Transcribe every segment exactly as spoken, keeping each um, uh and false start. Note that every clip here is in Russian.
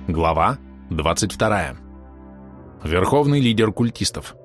Глава двадцать вторая. Верховный лидер культистов.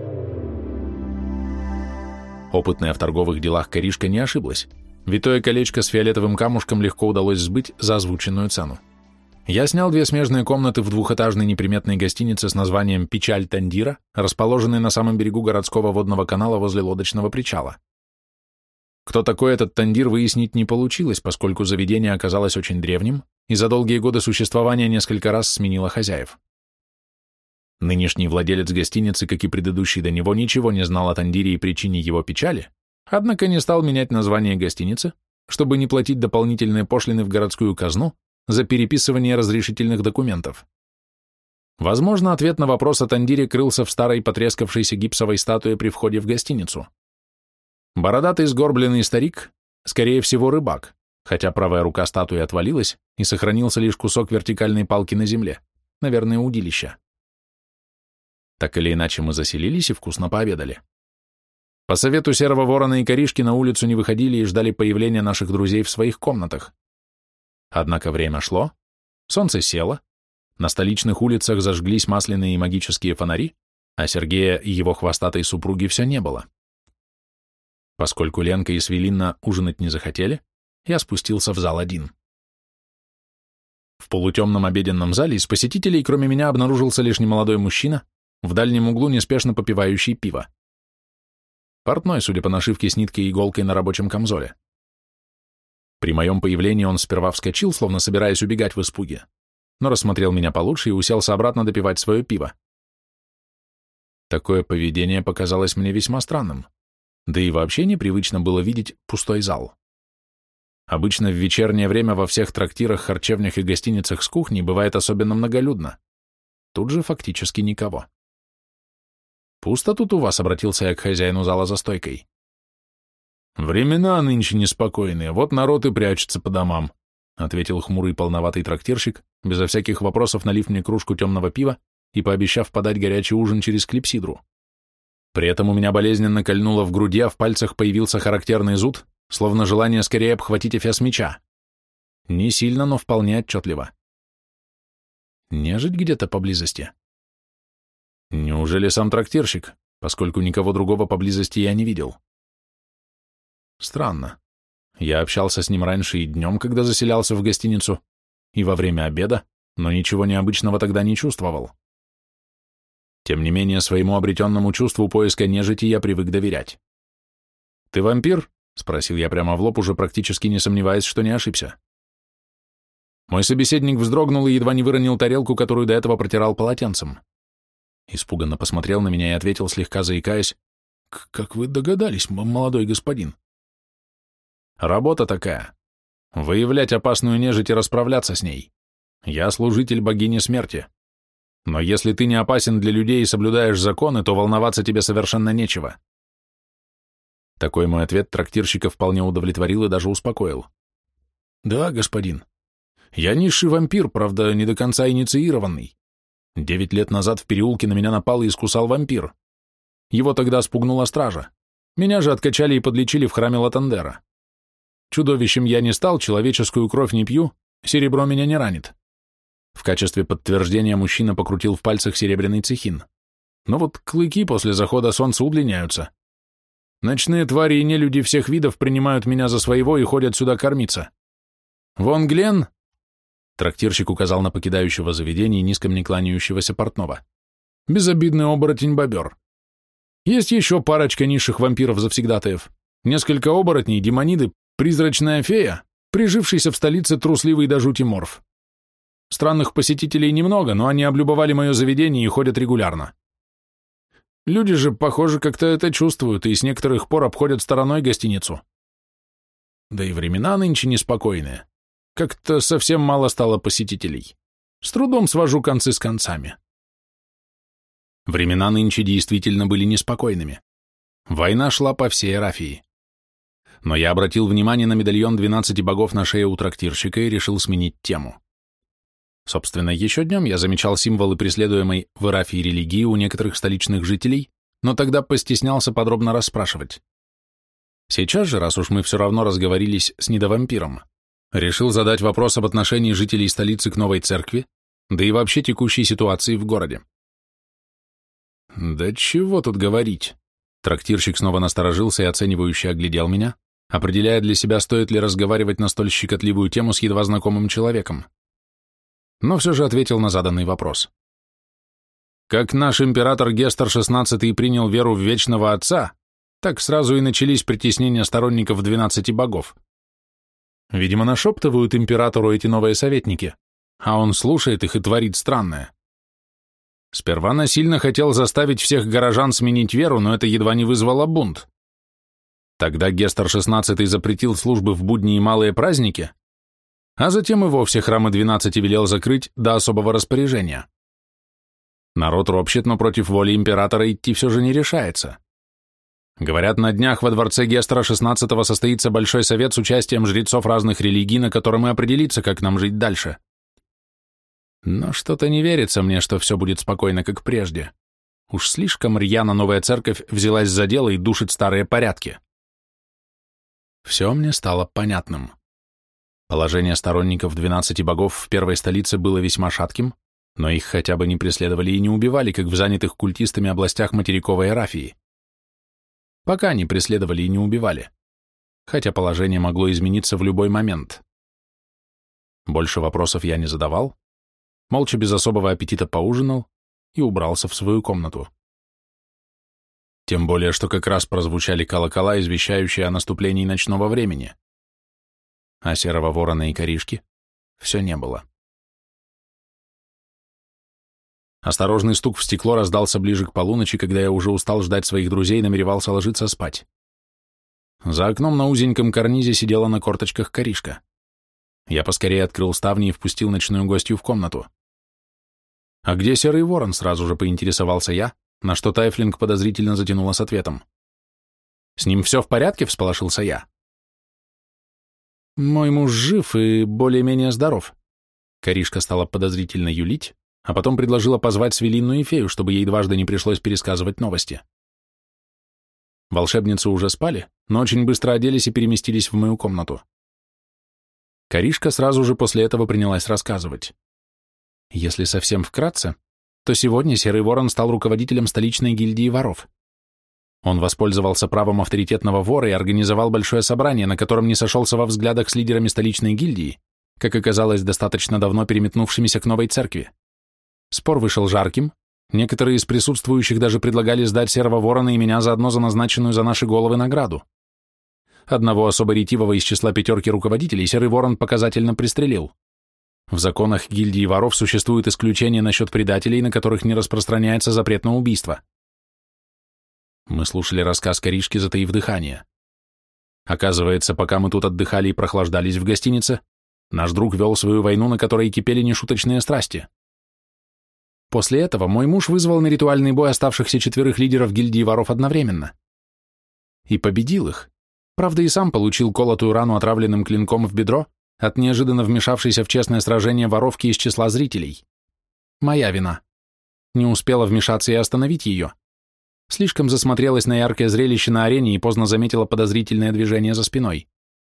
Опытная в торговых делах Каришка не ошиблась. Витое колечко с фиолетовым камушком легко удалось сбыть за озвученную цену. Я снял две смежные комнаты в двухэтажной неприметной гостинице с названием «Печаль Тандира», расположенной на самом берегу городского водного канала возле лодочного причала. Кто такой этот Тандир, выяснить не получилось, поскольку заведение оказалось очень древним и за долгие годы существования несколько раз сменило хозяев. Нынешний владелец гостиницы, как и предыдущий до него, ничего не знал о Тандире и причине его печали, однако не стал менять название гостиницы, чтобы не платить дополнительные пошлины в городскую казну за переписывание разрешительных документов. Возможно, ответ на вопрос о Тандире крылся в старой потрескавшейся гипсовой статуе при входе в гостиницу. Бородатый сгорбленный старик, скорее всего, рыбак, хотя правая рука статуи отвалилась и сохранился лишь кусок вертикальной палки на земле, наверное, удилища. Так или иначе мы заселились и вкусно пообедали. По совету Серого Ворона и Каришки на улицу не выходили и ждали появления наших друзей в своих комнатах. Однако время шло, солнце село, на столичных улицах зажглись масляные и магические фонари, а Сергея и его хвостатой супруги все не было. Поскольку Ленка и Свелинна ужинать не захотели, я спустился в зал один. В полутемном обеденном зале из посетителей, кроме меня, обнаружился лишь немолодой мужчина, в дальнем углу неспешно попивающий пиво. Портной, судя по нашивке с ниткой и иголкой на рабочем камзоле. При моем появлении он сперва вскочил, словно собираясь убегать в испуге, но рассмотрел меня получше и уселся обратно допивать свое пиво. Такое поведение показалось мне весьма странным, да и вообще непривычно было видеть пустой зал. Обычно в вечернее время во всех трактирах, харчевнях и гостиницах с кухней бывает особенно многолюдно. Тут же фактически никого. «Пусто тут у вас?» — обратился я к хозяину зала за стойкой. «Времена нынче неспокойные, вот народ и прячется по домам», — ответил хмурый полноватый трактирщик, безо всяких вопросов налив мне кружку темного пива и пообещав подать горячий ужин через клипсидру. При этом у меня болезненно кольнуло в груди, а в пальцах появился характерный зуд, словно желание скорее обхватить эфес меча. Не сильно, но вполне отчетливо. Нежить где-то поблизости. Неужели сам трактирщик, поскольку никого другого поблизости я не видел? Странно. Я общался с ним раньше и днем, когда заселялся в гостиницу, и во время обеда, но ничего необычного тогда не чувствовал. Тем не менее, своему обретенному чувству поиска нежити я привык доверять. «Ты вампир?» — спросил я прямо в лоб, уже практически не сомневаясь, что не ошибся. Мой собеседник вздрогнул и едва не выронил тарелку, которую до этого протирал полотенцем. Испуганно посмотрел на меня и ответил, слегка заикаясь: «Как вы догадались, молодой господин?» «Работа такая. Выявлять опасную нежить и расправляться с ней. Я служитель богини смерти. Но если ты не опасен для людей и соблюдаешь законы, то волноваться тебе совершенно нечего». Такой мой ответ трактирщика вполне удовлетворил и даже успокоил. «Да, господин. Я низший вампир, правда, не до конца инициированный. Девять лет назад в переулке на меня напал и искусал вампир. Его тогда спугнула стража. Меня же откачали и подлечили в храме Латандера. Чудовищем я не стал, человеческую кровь не пью, серебро меня не ранит». В качестве подтверждения мужчина покрутил в пальцах серебряный цехин. Но вот клыки после захода солнца удлиняются. Ночные твари и нелюди всех видов принимают меня за своего и ходят сюда кормиться. Вон Глен, трактирщик указал на покидающего заведение низко мне кланяющегося портного, безобидный оборотень-бобер. Есть еще парочка низших вампиров-завсегдатаев, несколько оборотней, демониды, призрачная фея, прижившийся в столице трусливый до жути морф. Странных посетителей немного, но они облюбовали мое заведение и ходят регулярно. Люди же, похоже, как-то это чувствуют и с некоторых пор обходят стороной гостиницу. Да и времена нынче неспокойные. Как-то совсем мало стало посетителей. С трудом свожу концы с концами. Времена нынче действительно были неспокойными. Война шла по всей Эрафии. Но я обратил внимание на медальон двенадцати богов на шее у трактирщика и решил сменить тему. Собственно, еще днем я замечал символы преследуемой в Эрафии религии у некоторых столичных жителей, но тогда постеснялся подробно расспрашивать. Сейчас же, раз уж мы все равно разговорились с недовампиром, решил задать вопрос об отношении жителей столицы к новой церкви да и вообще текущей ситуации в городе. Да чего тут говорить? Трактирщик снова насторожился и оценивающе оглядел меня, определяя для себя, стоит ли разговаривать на столь щекотливую тему с едва знакомым человеком. Но все же ответил на заданный вопрос. Как наш император Гестер шестнадцатый принял веру в Вечного Отца, так сразу и начались притеснения сторонников двенадцати богов. Видимо, нашептывают императору эти новые советники, а он слушает их и творит странное. Сперва насильно хотел заставить всех горожан сменить веру, но это едва не вызвало бунт. Тогда Гестер шестнадцатый запретил службы в будни и малые праздники, а затем и вовсе храмы двенадцати велел закрыть до особого распоряжения. Народ ропщет, но против воли императора идти все же не решается. Говорят, на днях во дворце Гестера шестнадцатого состоится большой совет с участием жрецов разных религий, на котором и определится, как нам жить дальше. Но что-то не верится мне, что все будет спокойно, как прежде. Уж слишком рьяно новая церковь взялась за дело и душит старые порядки. Все мне стало понятным. Положение сторонников двенадцати богов в первой столице было весьма шатким, но их хотя бы не преследовали и не убивали, как в занятых культистами областях материковой Эрафии. Пока не преследовали и не убивали, хотя положение могло измениться в любой момент. Больше вопросов я не задавал, молча без особого аппетита поужинал и убрался в свою комнату. Тем более, что как раз прозвучали колокола, извещающие о наступлении ночного времени. А серого ворона и коришки все не было. Осторожный стук в стекло раздался ближе к полуночи, когда я уже устал ждать своих друзей и намеревался ложиться спать. За окном на узеньком карнизе сидела на корточках коришка. Я поскорее открыл ставни и впустил ночную гостью в комнату. «А где серый ворон?» — сразу же поинтересовался я, на что Тайфлинг подозрительно затянула с ответом. «С ним все в порядке?» — всполошился я. «Мой муж жив и более-менее здоров». Коришка стала подозрительно юлить, а потом предложила позвать Свелинну и фею, чтобы ей дважды не пришлось пересказывать новости. Волшебницы уже спали, но очень быстро оделись и переместились в мою комнату. Коришка сразу же после этого принялась рассказывать. Если совсем вкратце, то сегодня Серый Ворон стал руководителем столичной гильдии воров. Он воспользовался правом авторитетного вора и организовал большое собрание, на котором не сошелся во взглядах с лидерами столичной гильдии, как оказалось, достаточно давно переметнувшимися к новой церкви. Спор вышел жарким, некоторые из присутствующих даже предлагали сдать Серого Ворона и меня заодно за назначенную за наши головы награду. Одного особо ретивого из числа пятерки руководителей Серый Ворон показательно пристрелил. В законах гильдии воров существует исключение насчет предателей, на которых не распространяется запрет на убийство. Мы слушали рассказ коришки, затаив дыхание. Оказывается, пока мы тут отдыхали и прохлаждались в гостинице, наш друг вел свою войну, на которой кипели нешуточные страсти. После этого мой муж вызвал на ритуальный бой оставшихся четверых лидеров гильдии воров одновременно. И победил их. Правда, и сам получил колотую рану отравленным клинком в бедро от неожиданно вмешавшейся в честное сражение воровки из числа зрителей. Моя вина. Не успела вмешаться и остановить ее. Слишком засмотрелась на яркое зрелище на арене и поздно заметила подозрительное движение за спиной.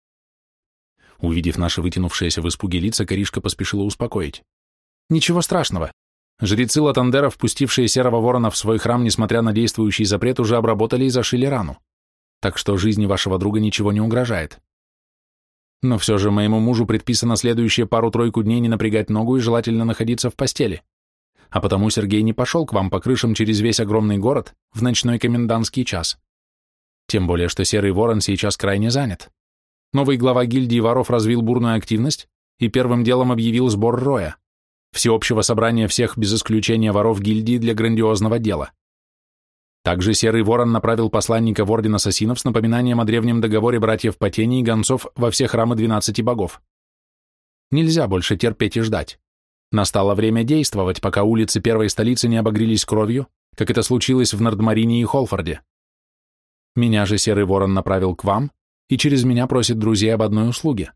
Увидев наши вытянувшиеся в испуге лица, коришка поспешила успокоить. Ничего страшного. Жрецы Латандера, впустившие Серого Ворона в свой храм, несмотря на действующий запрет, уже обработали и зашили рану. Так что жизни вашего друга ничего не угрожает. Но все же моему мужу предписано следующие пару-тройку дней не напрягать ногу и желательно находиться в постели. А потому Сергей не пошел к вам по крышам через весь огромный город в ночной комендантский час. Тем более, что Серый Ворон сейчас крайне занят. Новый глава гильдии воров развил бурную активность и первым делом объявил сбор роя, всеобщего собрания всех без исключения воров гильдии для грандиозного дела. Также Серый Ворон направил посланника в Орден Ассасинов с напоминанием о древнем договоре братьев Потени и гонцов во все храмы двенадцати богов. Нельзя больше терпеть и ждать. Настало время действовать, пока улицы первой столицы не обогрелись кровью, как это случилось в Нордмарине и Холфорде. Меня же Серый Ворон направил к вам и через меня просит друзей об одной услуге.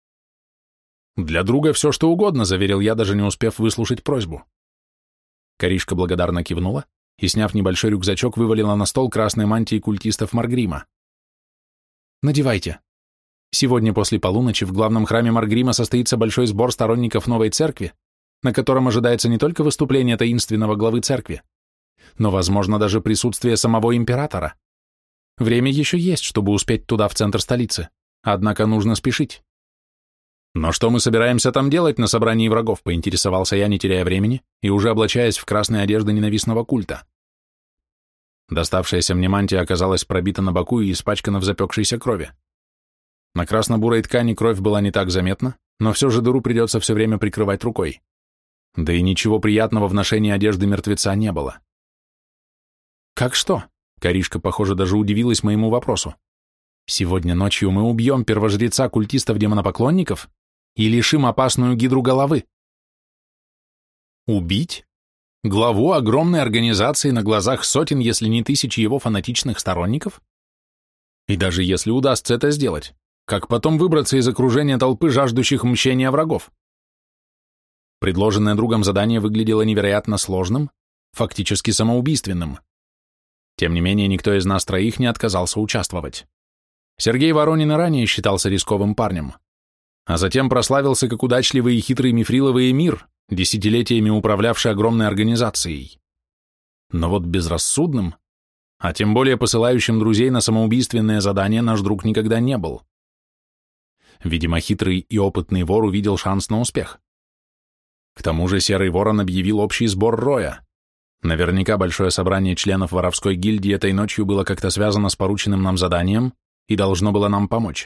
«Для друга все, что угодно», — заверил я, даже не успев выслушать просьбу. Коришка благодарно кивнула и, сняв небольшой рюкзачок, вывалила на стол красные мантии культистов Маргрима. «Надевайте. Сегодня после полуночи в главном храме Маргрима состоится большой сбор сторонников новой церкви, на котором ожидается не только выступление таинственного главы церкви, но, возможно, даже присутствие самого императора. Время еще есть, чтобы успеть туда, в центр столицы, однако нужно спешить. Но что мы собираемся там делать на собрании врагов, поинтересовался я, не теряя времени, и уже облачаясь в красные одежды ненавистного культа. Доставшаяся мне мантия оказалась пробита на боку и испачкана в запекшейся крови. На красно-бурой ткани кровь была не так заметна, но все же дыру придется все время прикрывать рукой. Да и ничего приятного в ношении одежды мертвеца не было. «Как что?» — Каришка, похоже, даже удивилась моему вопросу. «Сегодня ночью мы убьем первожреца культистов-демонопоклонников и лишим опасную гидру головы». «Убить? Главу огромной организации на глазах сотен, если не тысяч его фанатичных сторонников? И даже если удастся это сделать, как потом выбраться из окружения толпы жаждущих мщения врагов?» Предложенное другом задание выглядело невероятно сложным, фактически самоубийственным. Тем не менее, никто из нас троих не отказался участвовать. Сергей Воронин и ранее считался рисковым парнем, а затем прославился как удачливый и хитрый мифриловый эмир, десятилетиями управлявший огромной организацией. Но вот безрассудным, а тем более посылающим друзей на самоубийственное задание, наш друг никогда не был. Видимо, хитрый и опытный вор увидел шанс на успех. К тому же Серый Ворон объявил общий сбор роя. Наверняка большое собрание членов воровской гильдии этой ночью было как-то связано с порученным нам заданием и должно было нам помочь.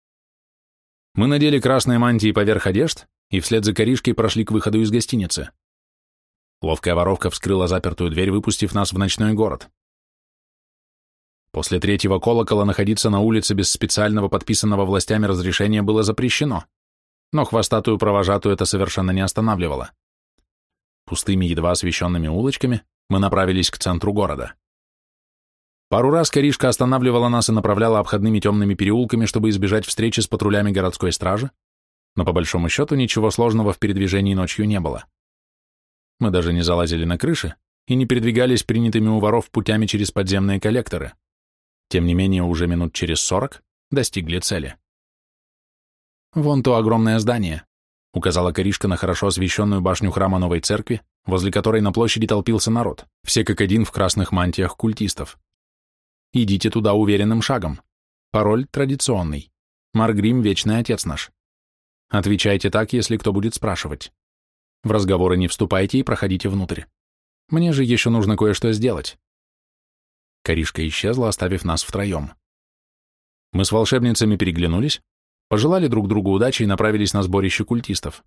Мы надели красные мантии поверх одежд и вслед за Каришкой прошли к выходу из гостиницы. Ловкая воровка вскрыла запертую дверь, выпустив нас в ночной город. После третьего колокола находиться на улице без специального подписанного властями разрешения было запрещено, но хвостатую провожатую это совершенно не останавливало. Пустыми, едва освещенными улочками мы направились к центру города. Пару раз Каришка останавливала нас и направляла обходными темными переулками, чтобы избежать встречи с патрулями городской стражи, но по большому счету ничего сложного в передвижении ночью не было. Мы даже не залазили на крыши и не передвигались принятыми у воров путями через подземные коллекторы. Тем не менее, уже минут через сорок достигли цели. «Вон то огромное здание», — указала Каришка на хорошо освещенную башню храма новой церкви, возле которой на площади толпился народ, все как один в красных мантиях культистов. «Идите туда уверенным шагом. Пароль традиционный. Маргрим — вечный отец наш. Отвечайте так, если кто будет спрашивать. В разговоры не вступайте и проходите внутрь. Мне же еще нужно кое-что сделать». Каришка исчезла, оставив нас втроем. Мы с волшебницами переглянулись, пожелали друг другу удачи и направились на сборище культистов.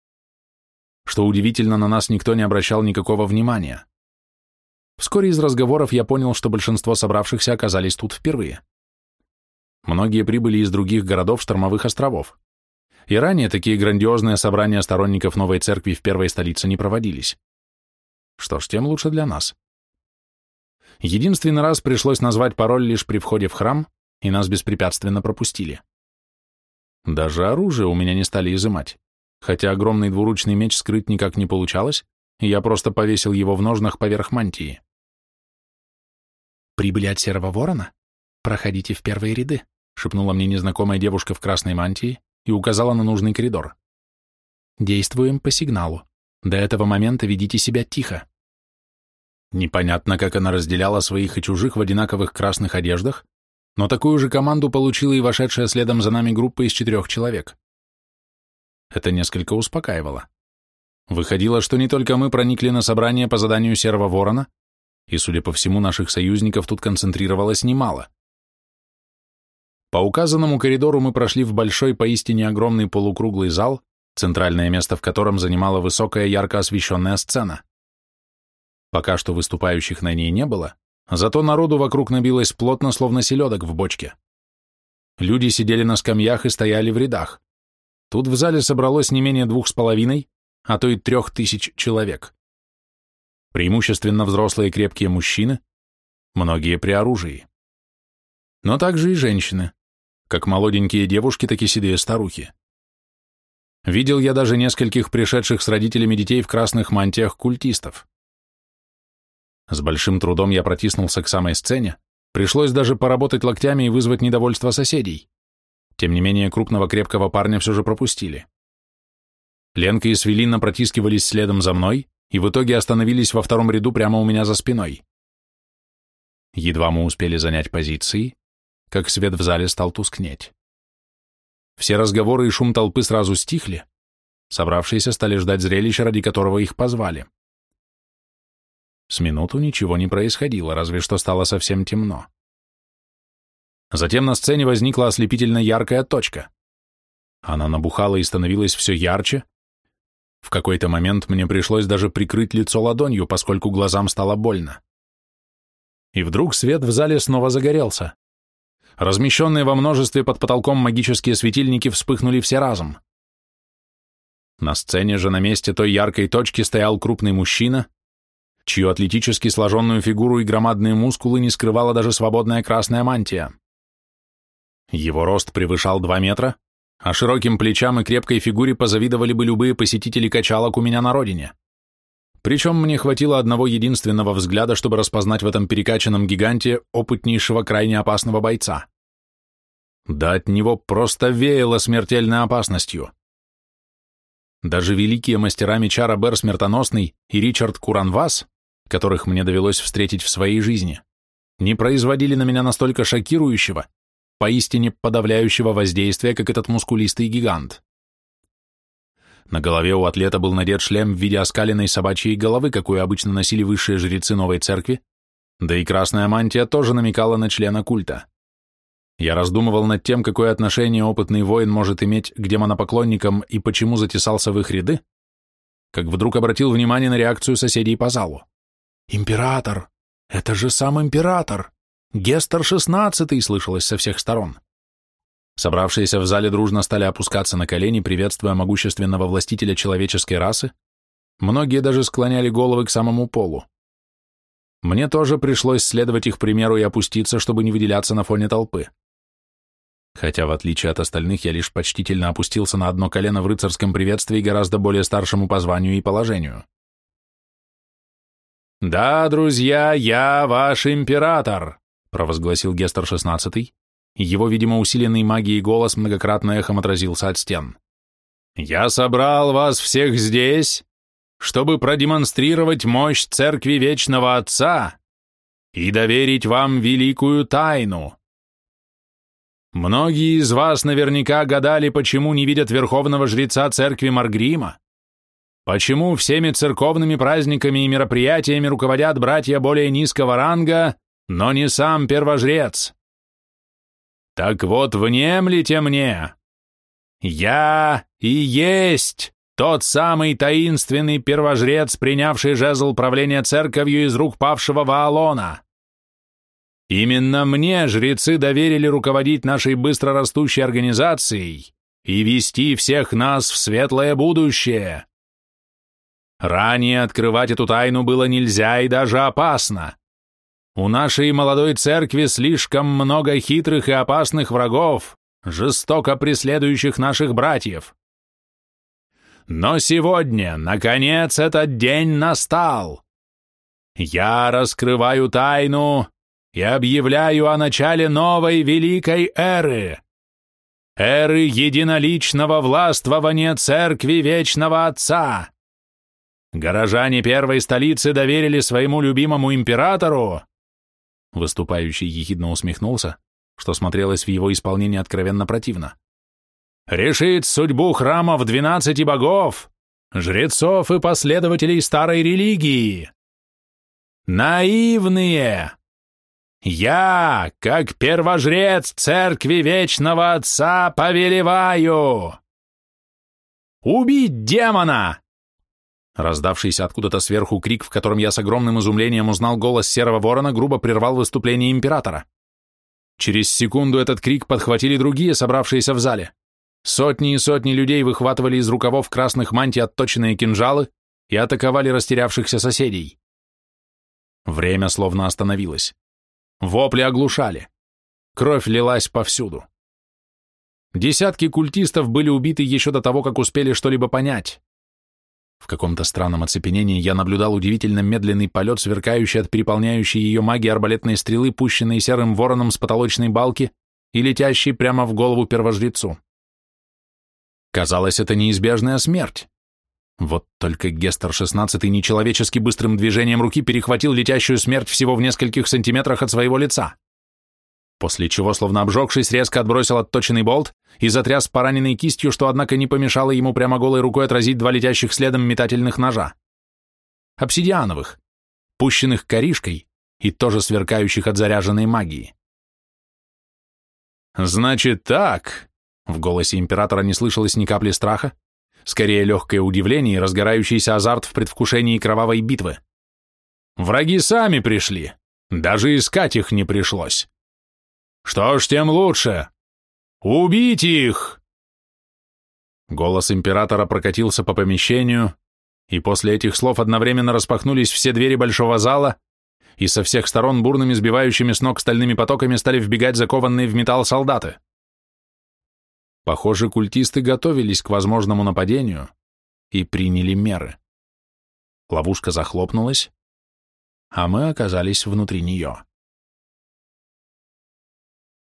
Что удивительно, на нас никто не обращал никакого внимания. Вскоре из разговоров я понял, что большинство собравшихся оказались тут впервые. Многие прибыли из других городов штормовых островов. И ранее такие грандиозные собрания сторонников новой церкви в первой столице не проводились. Что ж, тем лучше для нас. Единственный раз пришлось назвать пароль лишь при входе в храм, и нас беспрепятственно пропустили. Даже оружие у меня не стали изымать, хотя огромный двуручный меч скрыть никак не получалось, и я просто повесил его в ножнах поверх мантии. «Прибыли от Серого Ворона? Проходите в первые ряды», — шепнула мне незнакомая девушка в красной мантии и указала на нужный коридор. «Действуем по сигналу. До этого момента ведите себя тихо». Непонятно, как она разделяла своих и чужих в одинаковых красных одеждах, но такую же команду получила и вошедшая следом за нами группа из четырех человек. Это несколько успокаивало. Выходило, что не только мы проникли на собрание по заданию Серого Ворона, и, судя по всему, наших союзников тут концентрировалось немало. По указанному коридору мы прошли в большой, поистине огромный полукруглый зал, центральное место в котором занимала высокая ярко освещенная сцена. Пока что выступающих на ней не было, зато народу вокруг набилось плотно, словно селедок в бочке. Люди сидели на скамьях и стояли в рядах. Тут в зале собралось не менее двух с половиной, а то и трех тысяч человек. Преимущественно взрослые крепкие мужчины, многие при оружии. Но также и женщины, как молоденькие девушки, так и седые старухи. Видел я даже нескольких пришедших с родителями детей в красных мантиях культистов. С большим трудом я протиснулся к самой сцене, пришлось даже поработать локтями и вызвать недовольство соседей. Тем не менее, крупного крепкого парня все же пропустили. Ленка и Свелина протискивались следом за мной и в итоге остановились во втором ряду прямо у меня за спиной. Едва мы успели занять позиции, как свет в зале стал тускнеть. Все разговоры и шум толпы сразу стихли, собравшиеся стали ждать зрелища, ради которого их позвали. С минуту ничего не происходило, разве что стало совсем темно. Затем на сцене возникла ослепительно яркая точка. Она набухала и становилась все ярче. В какой-то момент мне пришлось даже прикрыть лицо ладонью, поскольку глазам стало больно. И вдруг свет в зале снова загорелся. Размещенные во множестве под потолком магические светильники вспыхнули все разом. На сцене же на месте той яркой точки стоял крупный мужчина, чью атлетически сложенную фигуру и громадные мускулы не скрывала даже свободная красная мантия. Его рост превышал два метра, а широким плечам и крепкой фигуре позавидовали бы любые посетители качалок у меня на родине. Причем мне хватило одного единственного взгляда, чтобы распознать в этом перекачанном гиганте опытнейшего крайне опасного бойца. Да от него просто веяло смертельной опасностью. Даже великие мастера меча Робер Смертоносный и Ричард Куранвас, которых мне довелось встретить в своей жизни, не производили на меня настолько шокирующего, поистине подавляющего воздействия, как этот мускулистый гигант. На голове у атлета был надет шлем в виде оскаленной собачьей головы, какую обычно носили высшие жрецы новой церкви, да и красная мантия тоже намекала на члена культа. Я раздумывал над тем, какое отношение опытный воин может иметь к демонопоклонникам и почему затесался в их ряды, как вдруг обратил внимание на реакцию соседей по залу. «Император! Это же сам император! Гестер шестнадцатый!» слышалось со всех сторон. Собравшиеся в зале дружно стали опускаться на колени, приветствуя могущественного властителя человеческой расы. Многие даже склоняли головы к самому полу. Мне тоже пришлось следовать их примеру и опуститься, чтобы не выделяться на фоне толпы. Хотя, в отличие от остальных, я лишь почтительно опустился на одно колено в рыцарском приветствии гораздо более старшему по званию и положению. «Да, друзья, я ваш император», — провозгласил Гестер шестнадцатый. Его, видимо, усиленный магией голос многократно эхом отразился от стен. «Я собрал вас всех здесь, чтобы продемонстрировать мощь Церкви Вечного Отца и доверить вам великую тайну. Многие из вас наверняка гадали, почему не видят верховного жреца Церкви Маргрима, почему всеми церковными праздниками и мероприятиями руководят братья более низкого ранга, но не сам первожрец. Так вот, внемлите мне. Я и есть тот самый таинственный первожрец, принявший жезл правления церковью из рук павшего Ваалона. Именно мне жрецы доверили руководить нашей быстрорастущей организацией и вести всех нас в светлое будущее. Ранее открывать эту тайну было нельзя и даже опасно. У нашей молодой церкви слишком много хитрых и опасных врагов, жестоко преследующих наших братьев. Но сегодня, наконец, этот день настал. Я раскрываю тайну и объявляю о начале новой великой эры. Эры единоличного властвования Церкви Вечного Отца. Горожане первой столицы доверили своему любимому императору. Выступающий ехидно усмехнулся, что смотрелось в его исполнении откровенно противно. «Решить судьбу храмов двенадцати богов, жрецов и последователей старой религии. Наивные! Я, как первожрец Церкви Вечного Отца, повелеваю! Убить демона!» Раздавшийся откуда-то сверху крик, в котором я с огромным изумлением узнал голос Серого Ворона, грубо прервал выступление императора. Через секунду этот крик подхватили другие, собравшиеся в зале. Сотни и сотни людей выхватывали из рукавов красных мантий отточенные кинжалы и атаковали растерявшихся соседей. Время словно остановилось. Вопли оглушали. Кровь лилась повсюду. Десятки культистов были убиты еще до того, как успели что-либо понять. В каком-то странном оцепенении я наблюдал удивительно медленный полет, сверкающий от переполняющей ее магии арбалетной стрелы, пущенной Серым Вороном с потолочной балки и летящей прямо в голову первожрецу. Казалось, это неизбежная смерть, Вот только Гестер шестнадцатый нечеловечески быстрым движением руки перехватил летящую смерть всего в нескольких сантиметрах от своего лица, после чего, словно обжегшись, резко отбросил отточенный болт и затряс пораненной кистью, что, однако, не помешало ему прямо голой рукой отразить два летящих следом метательных ножа. Обсидиановых, пущенных коришкой и тоже сверкающих от заряженной магии. «Значит так», — в голосе императора не слышалось ни капли страха, скорее легкое удивление и разгорающийся азарт в предвкушении кровавой битвы. «Враги сами пришли, даже искать их не пришлось. Что ж, тем лучше. Убить их!» Голос императора прокатился по помещению, и после этих слов одновременно распахнулись все двери большого зала, и со всех сторон бурными сбивающими с ног стальными потоками стали вбегать закованные в металл солдаты. Похоже, культисты готовились к возможному нападению и приняли меры. Ловушка захлопнулась, а мы оказались внутри нее.